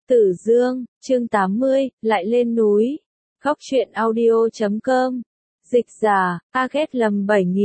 Tử Dương, chương 80, lại lên núi. Góc truyện audio.com. Dịch giả, Aget lầm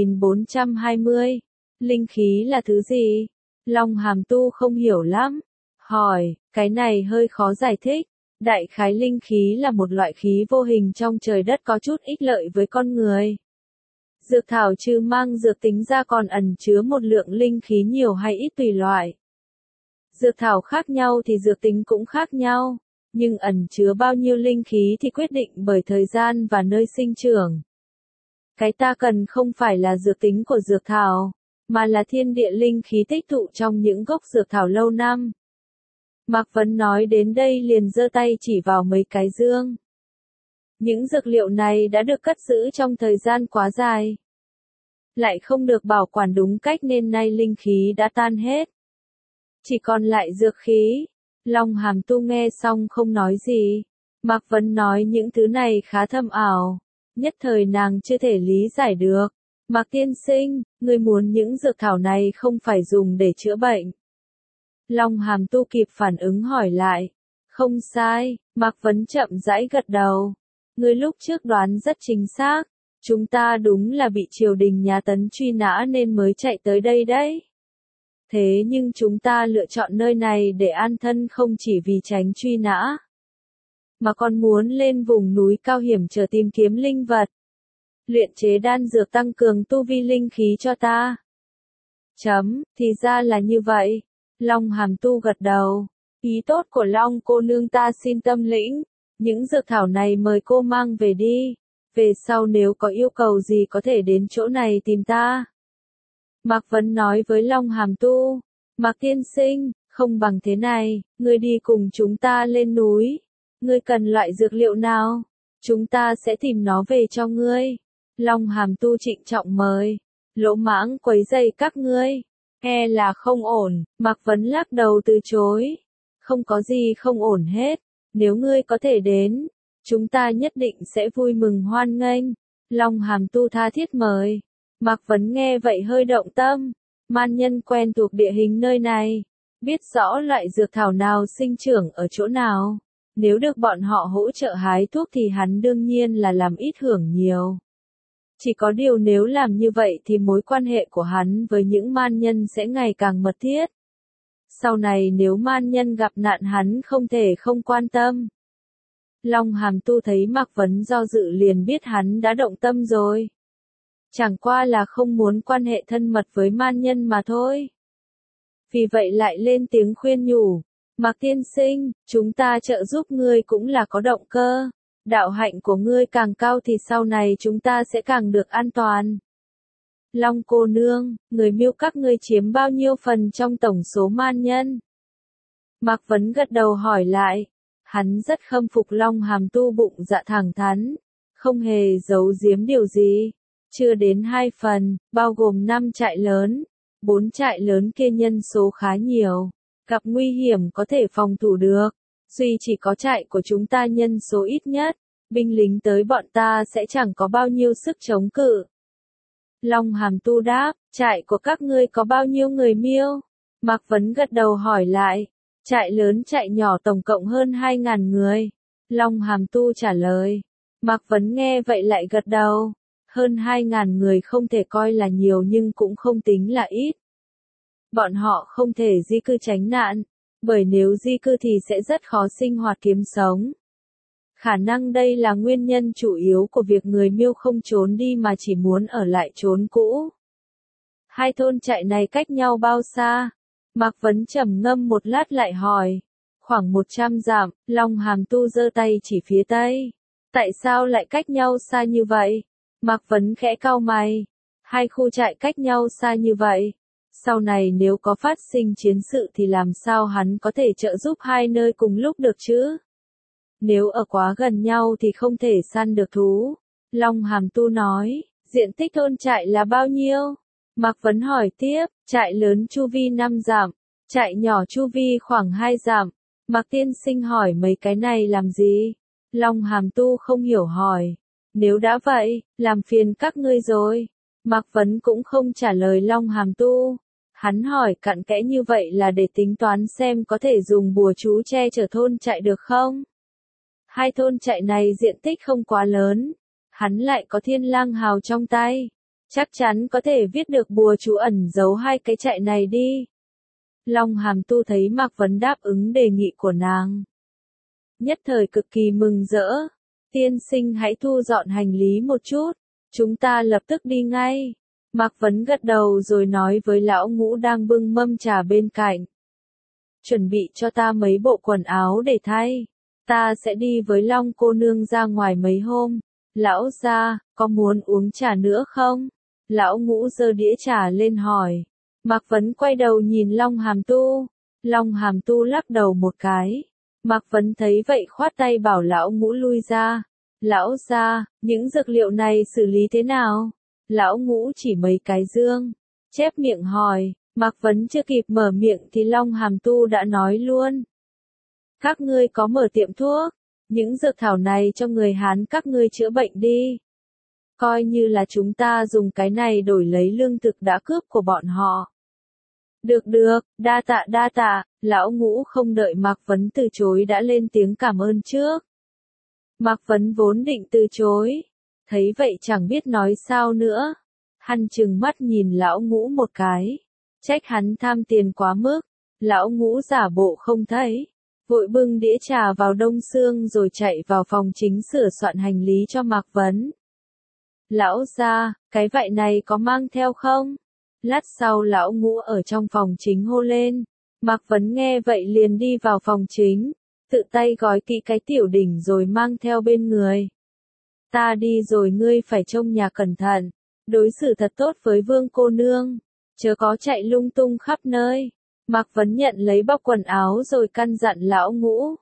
7420. Linh khí là thứ gì? Long Hàm Tu không hiểu lắm. Hỏi, cái này hơi khó giải thích. Đại khái linh khí là một loại khí vô hình trong trời đất có chút ích lợi với con người. Dược thảo trừ mang dược tính ra còn ẩn chứa một lượng linh khí nhiều hay ít tùy loại. Dược thảo khác nhau thì dược tính cũng khác nhau, nhưng ẩn chứa bao nhiêu linh khí thì quyết định bởi thời gian và nơi sinh trưởng. Cái ta cần không phải là dược tính của dược thảo, mà là thiên địa linh khí tích tụ trong những gốc dược thảo lâu năm. Mạc Vấn nói đến đây liền giơ tay chỉ vào mấy cái dương. Những dược liệu này đã được cất giữ trong thời gian quá dài, lại không được bảo quản đúng cách nên nay linh khí đã tan hết. Chỉ còn lại dược khí. Long Hàm Tu nghe xong không nói gì. Mạc Vấn nói những thứ này khá thâm ảo, nhất thời nàng chưa thể lý giải được. Mạc tiên sinh, người muốn những dược thảo này không phải dùng để chữa bệnh. Long Hàm Tu kịp phản ứng hỏi lại. Không sai, Mạc Vấn chậm rãi gật đầu. Người lúc trước đoán rất chính xác. Chúng ta đúng là bị triều đình nhà Tấn truy nã nên mới chạy tới đây đấy. Thế nhưng chúng ta lựa chọn nơi này để an thân không chỉ vì tránh truy nã, mà còn muốn lên vùng núi cao hiểm trở tìm kiếm linh vật. Luyện chế đan dược tăng cường tu vi linh khí cho ta. Thì ra là như vậy. Long Hàm Tu gật đầu. Ý tốt của Long cô nương ta xin tâm lĩnh. Những dược thảo này mời cô mang về đi. Về sau nếu có yêu cầu gì có thể đến chỗ này tìm ta. Mạc Vấn nói với Long Hàm Tu. Mạc tiên sinh, không bằng thế này, ngươi đi cùng chúng ta lên núi. Ngươi cần loại dược liệu nào? Chúng ta sẽ tìm nó về cho ngươi. Long Hàm Tu trịnh trọng mời. Lỗ mãng quấy rầy các ngươi. E là không ổn, Mạc Vấn lắc đầu từ chối. Không có gì không ổn hết. Nếu ngươi có thể đến, chúng ta nhất định sẽ vui mừng hoan nghênh. Long Hàm Tu tha thiết mời. Mạc Vấn nghe vậy hơi động tâm. Man nhân quen thuộc địa hình nơi này, biết rõ loại dược thảo nào sinh trưởng ở chỗ nào. Nếu được bọn họ hỗ trợ hái thuốc thì hắn đương nhiên là làm ít hưởng nhiều. Chỉ có điều nếu làm như vậy thì mối quan hệ của hắn với những man nhân sẽ ngày càng mật thiết. Sau này nếu man nhân gặp nạn hắn không thể không quan tâm. Long Hàm Tu thấy Mạc Vấn do dự liền biết hắn đã động tâm rồi. Chẳng qua là không muốn quan hệ thân mật với man nhân mà thôi. Vì vậy lại lên tiếng khuyên nhủ. Mạc tiên sinh, chúng ta trợ giúp ngươi cũng là có động cơ. Đạo hạnh của ngươi càng cao thì sau này chúng ta sẽ càng được an toàn. Long cô nương, người Miêu các ngươi chiếm bao nhiêu phần trong tổng số man nhân? Mạc Vấn gật đầu hỏi lại. Hắn rất khâm phục Long Hàm Tu bụng dạ thẳng thắn, không hề giấu giếm điều gì. Chưa đến 2 phần, bao gồm 5 trại lớn. 4 trại lớn kia nhân số khá nhiều. Gặp nguy hiểm có thể phòng thủ được. Duy chỉ có trại của chúng ta nhân số ít nhất. Binh lính tới bọn ta sẽ chẳng có bao nhiêu sức chống cự. Long Hàm Tu đáp, trại của các ngươi có bao nhiêu người Miêu? Mạc Vấn gật đầu hỏi lại. Trại lớn trại nhỏ tổng cộng hơn 2.000 người. Long Hàm Tu trả lời. Mạc Vấn nghe vậy lại gật đầu. Hơn 2.000 người không thể coi là nhiều nhưng cũng không tính là ít. Bọn họ không thể di cư tránh nạn, bởi nếu di cư thì sẽ rất khó sinh hoạt kiếm sống. Khả năng đây là nguyên nhân chủ yếu của việc người Miêu không trốn đi mà chỉ muốn ở lại chốn cũ. Hai thôn trại này cách nhau bao xa? Mạc Vấn trầm ngâm một lát lại hỏi. Khoảng 100 dặm, Long Hàm Tu giơ tay chỉ phía tây. Tại sao lại cách nhau xa như vậy? Mạc Vấn khẽ cau mày. Hai khu trại cách nhau xa như vậy. Sau này nếu có phát sinh chiến sự thì làm sao hắn có thể trợ giúp hai nơi cùng lúc được chứ? Nếu ở quá gần nhau thì không thể săn được thú. Long Hàm Tu nói, diện tích thôn trại là bao nhiêu? Mạc Vấn hỏi tiếp, trại lớn chu vi 5 dặm, trại nhỏ chu vi khoảng 2 dặm. Mạc tiên sinh hỏi mấy cái này làm gì? Long Hàm Tu không hiểu hỏi. Nếu đã vậy, làm phiền các ngươi rồi. Mạc Vấn cũng không trả lời Long Hàm Tu. Hắn hỏi cặn kẽ như vậy là để tính toán xem có thể dùng bùa chú che chở thôn trại được không? Hai thôn trại này diện tích không quá lớn, hắn lại có thiên lang hào trong tay, chắc chắn có thể viết được bùa chú ẩn giấu hai cái trại này đi. Long Hàm Tu thấy Mạc Vấn đáp ứng đề nghị của nàng, nhất thời cực kỳ mừng rỡ. Tiên sinh hãy thu dọn hành lý một chút, chúng ta lập tức đi ngay. Mạc Vấn gật đầu rồi nói với lão Ngũ đang bưng mâm trà bên cạnh. Chuẩn bị cho ta mấy bộ quần áo để thay. Ta sẽ đi với Long cô nương ra ngoài mấy hôm. Lão gia, có muốn uống trà nữa không? Lão Ngũ giơ đĩa trà lên hỏi. Mạc Vấn quay đầu nhìn Long Hàm Tu. Long Hàm Tu lắc đầu một cái. Mạc Vấn thấy vậy khoát tay bảo lão Ngũ lui ra. Lão gia, những dược liệu này xử lý thế nào? Lão Ngũ chỉ mấy cái dương, chép miệng hỏi. Mạc Vấn chưa kịp mở miệng thì Long Hàm Tu đã nói luôn. Các ngươi có mở tiệm thuốc, những dược thảo này cho người Hán các ngươi chữa bệnh đi. Coi như là chúng ta dùng cái này đổi lấy lương thực đã cướp của bọn họ. Được được, đa tạ, lão Ngũ không đợi Mạc Vấn từ chối đã lên tiếng cảm ơn trước. Mạc Vấn vốn định từ chối, thấy vậy chẳng biết nói sao nữa. Hắn trừng mắt nhìn lão Ngũ một cái, trách hắn tham tiền quá mức. Lão Ngũ giả bộ không thấy, vội bưng đĩa trà vào đông xương rồi chạy vào phòng chính sửa soạn hành lý cho Mạc Vấn. Lão gia, cái vại này có mang theo không? Lát sau lão Ngũ ở trong phòng chính hô lên. Mạc Vấn nghe vậy liền đi vào phòng chính, tự tay gói kỹ cái tiểu đỉnh rồi mang theo bên người. Ta đi rồi ngươi phải trông nhà cẩn thận, đối xử thật tốt với Vương cô nương, chớ có chạy lung tung khắp nơi. Mạc Vấn nhận lấy bọc quần áo rồi căn dặn lão Ngũ.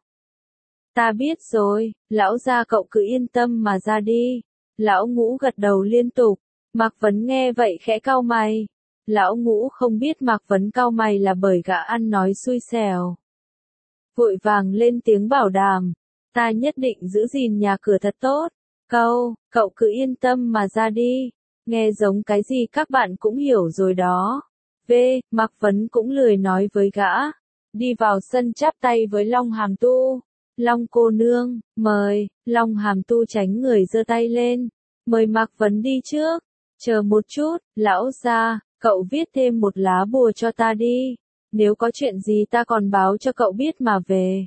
Ta biết rồi, lão gia cậu cứ yên tâm mà ra đi. Lão Ngũ gật đầu liên tục. Mạc Vấn nghe vậy khẽ cau mày. Lão Ngũ không biết Mạc Vấn cau mày là bởi gã ăn nói xui xẻo. Vội vàng lên tiếng bảo đảm. Ta nhất định giữ gìn nhà cửa thật tốt. Cậu cứ yên tâm mà ra đi. Nghe giống cái gì các bạn cũng hiểu rồi đó. Mạc Vấn cũng lười nói với gã. Đi vào sân chắp tay với Long Hàm Tu. Long cô nương, mời. Long Hàm Tu tránh người giơ tay lên. Mời Mạc Vấn đi trước. Chờ một chút, lão gia, cậu viết thêm một lá bùa cho ta đi. Nếu có chuyện gì ta còn báo cho cậu biết mà về.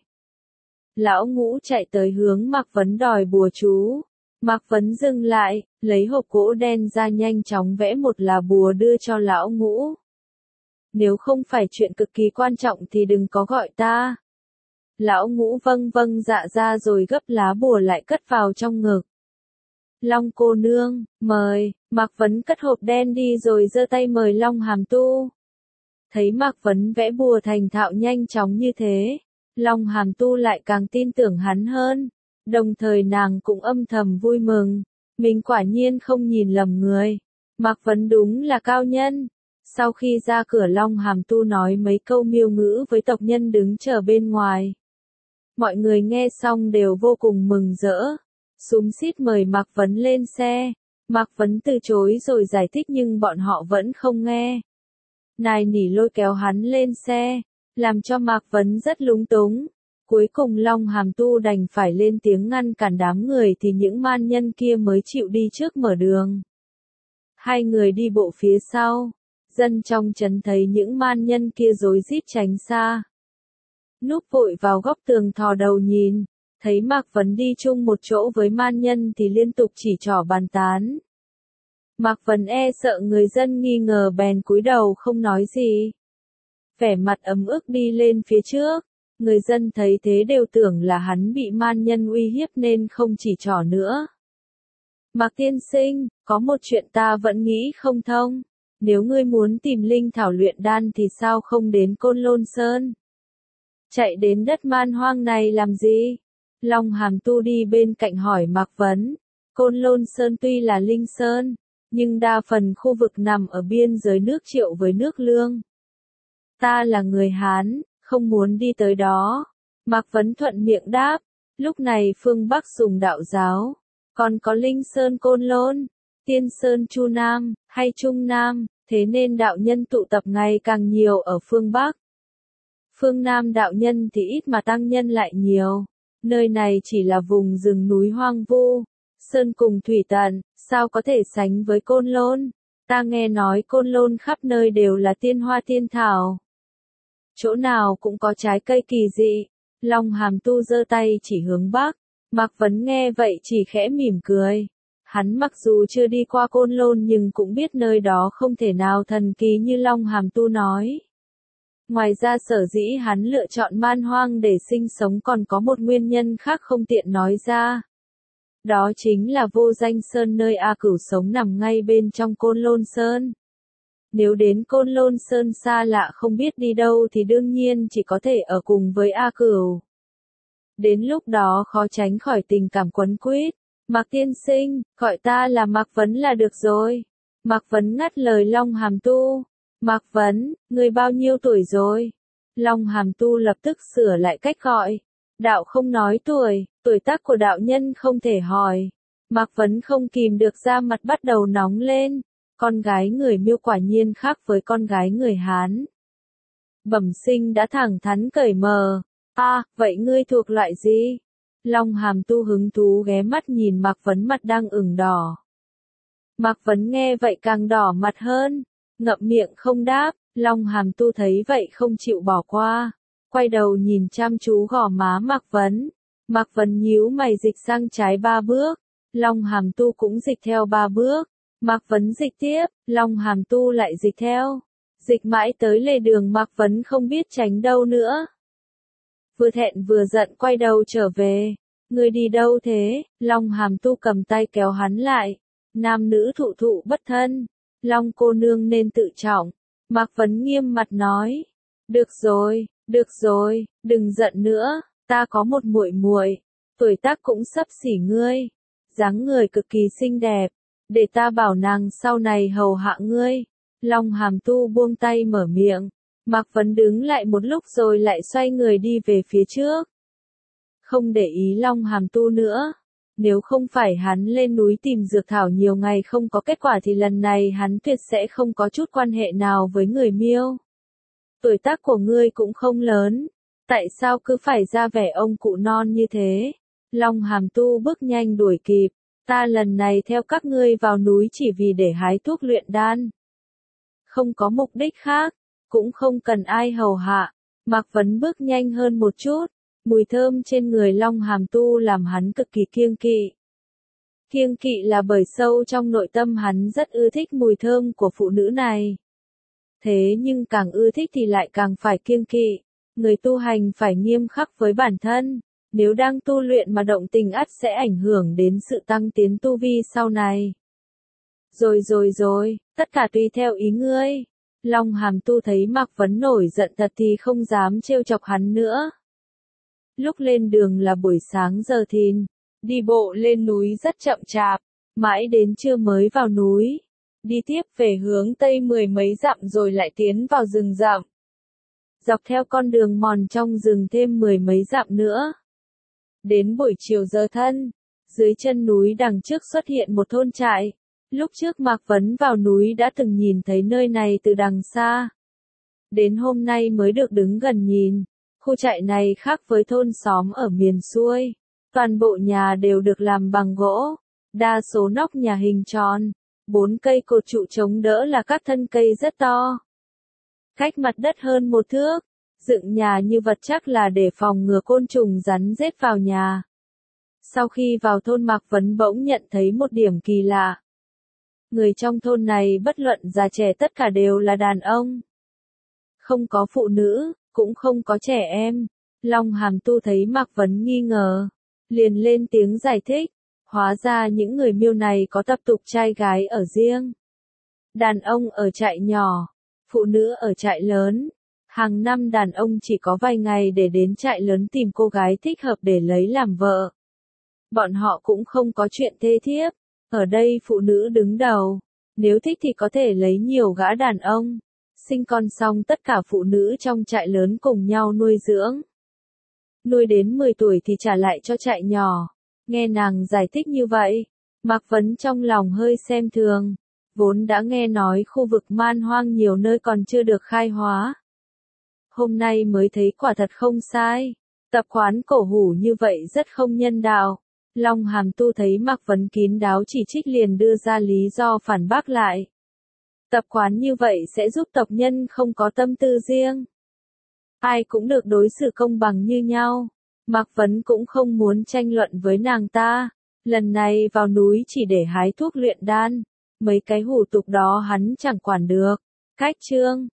Lão Ngũ chạy tới hướng Mạc Vấn đòi bùa chú. Mạc Vấn dừng lại, lấy hộp gỗ đen ra nhanh chóng vẽ một lá bùa đưa cho lão Ngũ. Nếu không phải chuyện cực kỳ quan trọng thì đừng có gọi ta. Lão Ngũ vâng dạ ra rồi gấp lá bùa lại cất vào trong ngực. Long cô nương, mời. Mạc Vấn cất hộp đen đi rồi giơ tay mời Long Hàm Tu. Thấy Mạc Vấn vẽ bùa thành thạo nhanh chóng như thế, Long Hàm Tu lại càng tin tưởng hắn hơn. Đồng thời nàng cũng âm thầm vui mừng. Mình quả nhiên không nhìn lầm người. Mạc Vấn đúng là cao nhân. Sau khi ra cửa Long Hàm Tu nói mấy câu miêu ngữ với tộc nhân đứng chờ bên ngoài. Mọi người nghe xong đều vô cùng mừng rỡ. Xúm xít mời Mạc Vấn lên xe. Mạc Vấn từ chối rồi giải thích nhưng bọn họ vẫn không nghe. Nài nỉ lôi kéo hắn lên xe, làm cho Mạc Vấn rất lúng túng. Cuối cùng Long Hàm Tu đành phải lên tiếng ngăn cản đám người thì những man nhân kia mới chịu đi trước mở đường. Hai người đi bộ phía sau, dân trong trấn thấy những man nhân kia rối rít tránh xa. Núp vội vào góc tường thò đầu nhìn, thấy Mạc Vấn đi chung một chỗ với man nhân thì liên tục chỉ trỏ bàn tán. Mạc Vấn e sợ người dân nghi ngờ bèn cúi đầu không nói gì. Vẻ mặt ấm ức đi lên phía trước, người dân thấy thế đều tưởng là hắn bị man nhân uy hiếp nên không chỉ trỏ nữa. Mạc tiên sinh, có một chuyện ta vẫn nghĩ không thông. Nếu ngươi muốn tìm linh thảo luyện đan thì sao không đến Côn Lôn Sơn? Chạy đến đất man hoang này làm gì? Long Hàm Tu đi bên cạnh hỏi Mạc Vấn. Côn Lôn Sơn tuy là linh sơn, nhưng đa phần khu vực nằm ở biên giới nước Triệu với nước Lương. Ta là người Hán, không muốn đi tới đó. Mạc Vấn thuận miệng đáp. Lúc này phương Bắc dùng đạo giáo, còn có linh sơn Côn Lôn, Tiên Sơn Chu Nam, hay Trung Nam, Thế nên đạo nhân tụ tập ngày càng nhiều ở phương Bắc. Phương Nam đạo nhân thì ít mà tăng nhân lại nhiều. Nơi này chỉ là vùng rừng núi hoang vu, sơn cùng thủy tận, sao có thể sánh với Côn Lôn? Ta nghe nói Côn Lôn khắp nơi đều là tiên hoa tiên thảo. Chỗ nào cũng có trái cây kỳ dị. Long Hàm Tu giơ tay chỉ hướng Bắc. Mạc Vấn nghe vậy chỉ khẽ mỉm cười. Hắn mặc dù chưa đi qua Côn Lôn nhưng cũng biết nơi đó không thể nào thần kỳ như Long Hàm Tu nói. Ngoài ra sở dĩ hắn lựa chọn man hoang để sinh sống còn có một nguyên nhân khác không tiện nói ra. Đó chính là Vô Danh Sơn nơi A Cửu sống nằm ngay bên trong Côn Lôn Sơn. Nếu đến Côn Lôn Sơn xa lạ không biết đi đâu thì đương nhiên chỉ có thể ở cùng với A Cửu. Đến lúc đó khó tránh khỏi tình cảm quấn quýt. Mạc tiên sinh, gọi ta là Mạc Vấn là được rồi. Mạc Vấn ngắt lời Long Hàm Tu. Mạc Vấn, ngươi bao nhiêu tuổi rồi? Long Hàm Tu lập tức sửa lại cách gọi. Đạo không nói tuổi, tuổi tác của đạo nhân không thể hỏi. Mạc Vấn không kìm được da mặt bắt đầu nóng lên. Con gái người Miêu quả nhiên khác với con gái người Hán. Bẩm sinh đã thẳng thắn cởi mở. Vậy ngươi thuộc loại gì? Long Hàm Tu hứng thú ghé mắt nhìn Mạc Vấn mặt đang ửng đỏ. Mạc Vấn nghe vậy càng đỏ mặt hơn, ngậm miệng không đáp. Long Hàm Tu thấy vậy không chịu bỏ qua, quay đầu nhìn chăm chú gò má Mạc Vấn. Mạc Vấn nhíu mày dịch sang trái 3 bước, Long Hàm Tu cũng dịch theo 3 bước. Mạc Vấn dịch tiếp, Long Hàm Tu lại dịch theo. Dịch mãi tới lề đường Mạc Vấn không biết tránh đâu nữa. Vừa thẹn vừa giận quay đầu trở về. Ngươi đi đâu thế? Long Hàm Tu cầm tay kéo hắn lại. Nam nữ thụ thụ bất thân. Long cô nương nên tự trọng. Mạc Vấn nghiêm mặt nói. Được rồi, đừng giận nữa. Ta có một muội muội, tuổi tác cũng xấp xỉ ngươi. Dáng người cực kỳ xinh đẹp. Để ta bảo nàng sau này hầu hạ ngươi. Long Hàm Tu buông tay mở miệng. Mạc Vấn đứng lại một lúc rồi lại xoay người đi về phía trước. Không để ý Long Hàm Tu nữa. Nếu không phải hắn lên núi tìm dược thảo nhiều ngày không có kết quả thì lần này hắn tuyệt sẽ không có chút quan hệ nào với người Miêu. Tuổi tác của ngươi cũng không lớn. Tại sao cứ phải ra vẻ ông cụ non như thế? Long Hàm Tu bước nhanh đuổi kịp. Ta lần này theo các ngươi vào núi chỉ vì để hái thuốc luyện đan. Không có mục đích khác. Cũng không cần ai hầu hạ. Mạc Vấn bước nhanh hơn một chút. Mùi thơm trên người Long Hàm Tu làm hắn cực kỳ kiêng kỵ. Kiêng kỵ là bởi sâu trong nội tâm hắn rất ưa thích mùi thơm của phụ nữ này. Thế nhưng càng ưa thích thì lại càng phải kiêng kỵ. Người tu hành phải nghiêm khắc với bản thân. Nếu đang tu luyện mà động tình ắt sẽ ảnh hưởng đến sự tăng tiến tu vi sau này. Rồi, tất cả tùy theo ý ngươi. Long Hàm Tu thấy Mạc Vấn nổi giận thật thì không dám trêu chọc hắn nữa. Lúc lên đường là buổi sáng giờ thìn, đi bộ lên núi rất chậm chạp, mãi đến trưa mới vào núi. Đi tiếp về hướng tây 10 mấy dặm rồi lại tiến vào rừng rậm. Dọc theo con đường mòn trong rừng thêm 10 mấy dặm nữa. Đến buổi chiều giờ thân, dưới chân núi đằng trước xuất hiện một thôn trại. Lúc trước Mạc Vấn vào núi đã từng nhìn thấy nơi này từ đằng xa. Đến hôm nay mới được đứng gần nhìn. Khu trại này khác với thôn xóm ở miền xuôi. Toàn bộ nhà đều được làm bằng gỗ. Đa số nóc nhà hình tròn. 4 cây cột trụ chống đỡ là các thân cây rất to. Cách mặt đất hơn 1 thước. Dựng nhà như vật chắc là để phòng ngừa côn trùng rắn rết vào nhà. Sau khi vào thôn Mạc Vấn bỗng nhận thấy một điểm kỳ lạ. Người trong thôn này bất luận già trẻ tất cả đều là đàn ông. Không có phụ nữ, cũng không có trẻ em. Long Hàm Tu thấy Mạc Vấn nghi ngờ. Liền lên tiếng giải thích. Hóa ra những người Miêu này có tập tục trai gái ở riêng. Đàn ông ở trại nhỏ, phụ nữ ở trại lớn. Hàng năm đàn ông chỉ có vài ngày để đến trại lớn tìm cô gái thích hợp để lấy làm vợ. Bọn họ cũng không có chuyện thê thiếp. Ở đây phụ nữ đứng đầu. Nếu thích thì có thể lấy nhiều gã đàn ông. Sinh con xong tất cả phụ nữ trong trại lớn cùng nhau nuôi dưỡng. Nuôi đến 10 tuổi thì trả lại cho trại nhỏ. Nghe nàng giải thích như vậy, Mạc Vấn trong lòng hơi xem thường. vốn đã nghe nói khu vực man hoang nhiều nơi còn chưa được khai hóa. Hôm nay mới thấy quả thật không sai. Tập quán cổ hủ như vậy rất không nhân đạo. Long Hàm Tu thấy Mạc Vấn kín đáo chỉ trích liền đưa ra lý do phản bác lại. Tập quán như vậy sẽ giúp tộc nhân không có tâm tư riêng. Ai cũng được đối xử công bằng như nhau. Mạc Vấn cũng không muốn tranh luận với nàng ta. Lần này vào núi chỉ để hái thuốc luyện đan. Mấy cái hủ tục đó hắn chẳng quản được. Cách chương